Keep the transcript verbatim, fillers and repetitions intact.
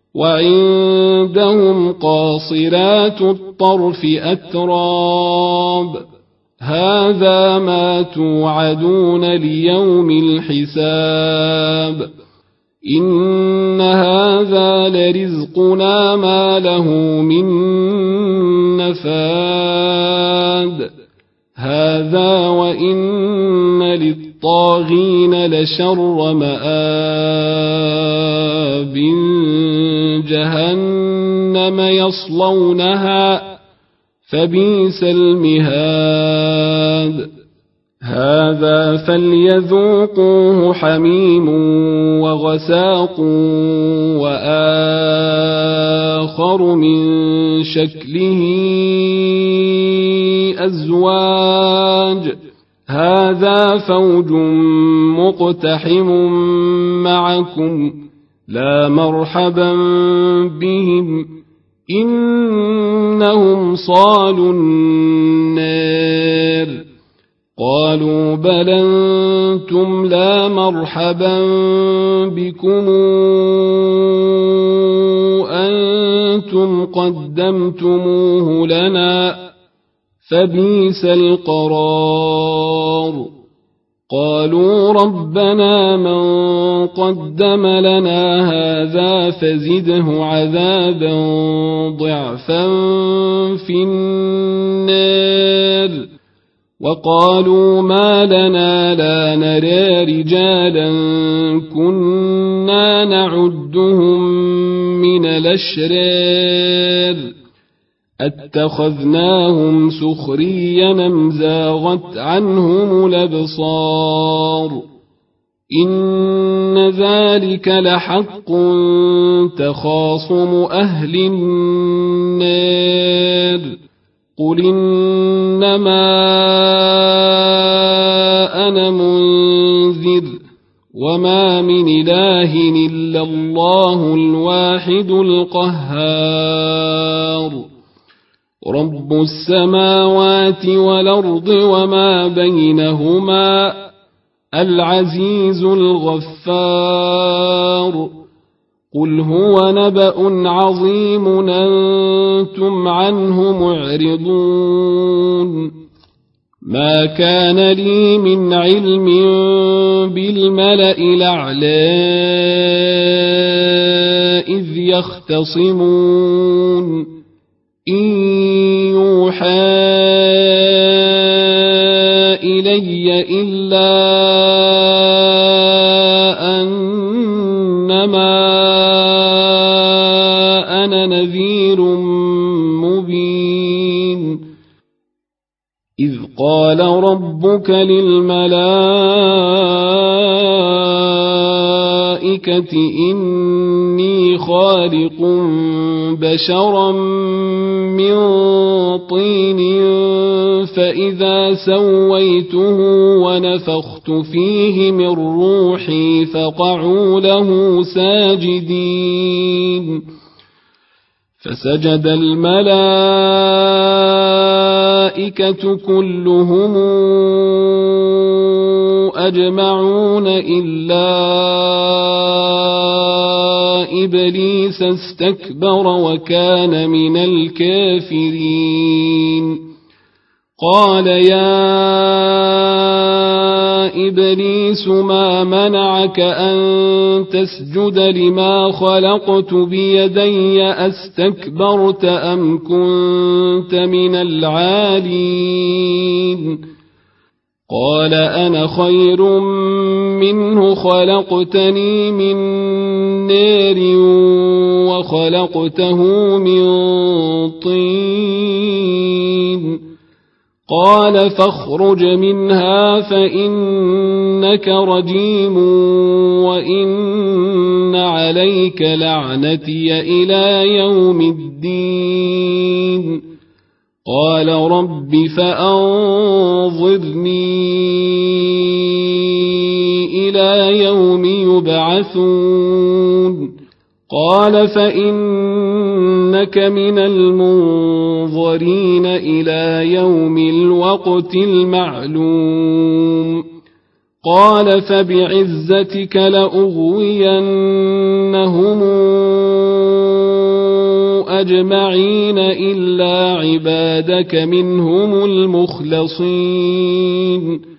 وعندهم قاصرات الطرف أتراب هذا ما توعدون ليوم الحساب إن هذا لرزقنا ما له من نفاد هذا وإن للطاغين لشر مآب جهنم يصلونها فبئس المهاد هذا فليذوقوه حميم وغساق وآخر من شكله أزواج هذا فوج مقتحم معكم لا مرحبا بهم إنهم صالوا النار قالوا بل أنتم لا مرحبا بكم أنتم قدمتموه لنا فبئس القرار قالوا ربنا من قدم لنا هذا فزده عذابا ضعفا في النار وقالوا ما لنا لا نرى رجالا كنا نعدهم من الأشرار اتخذناهم سخريا أم زاغت عنهم الأبصار إن ذلك لحق تخاصم أهل النار قل إنما أنا منذر وما من إله إلا الله الواحد القهار رب السماوات والأرض وما بينهما العزيز الغفار قل هو نبأ عظيم أنتم عنه معرضون ما كان لي من علم بالملأ الأعلى إذ يختصمون إن يوحى إلي إلا أنما أنا نذير مبين إذ قال ربك للملائكة إني خالق بشرا من طين فإذا سويته ونفخت فيه من روحي فقعوا له ساجدين فسجد الملائكة كلهم أجمعون إلا إبليس استكبر وكان من الكافرين قال يا إبليس ما منعك أن تسجد لما خلقت بيدي أستكبرت أم كنت من العالين قال أنا خير منه خلقتني من نار وخلقته من طين قال فاخرج منها فإنك رجيم وإن عليك لعنتي إلى يوم الدين قال رب فأنظرني إلى يوم يبعثون قال فإنك من المنظرين إلى يوم الوقت المعلوم قال فبعزتك لأغوينهم أجمعين إلا عبادك منهم المخلصين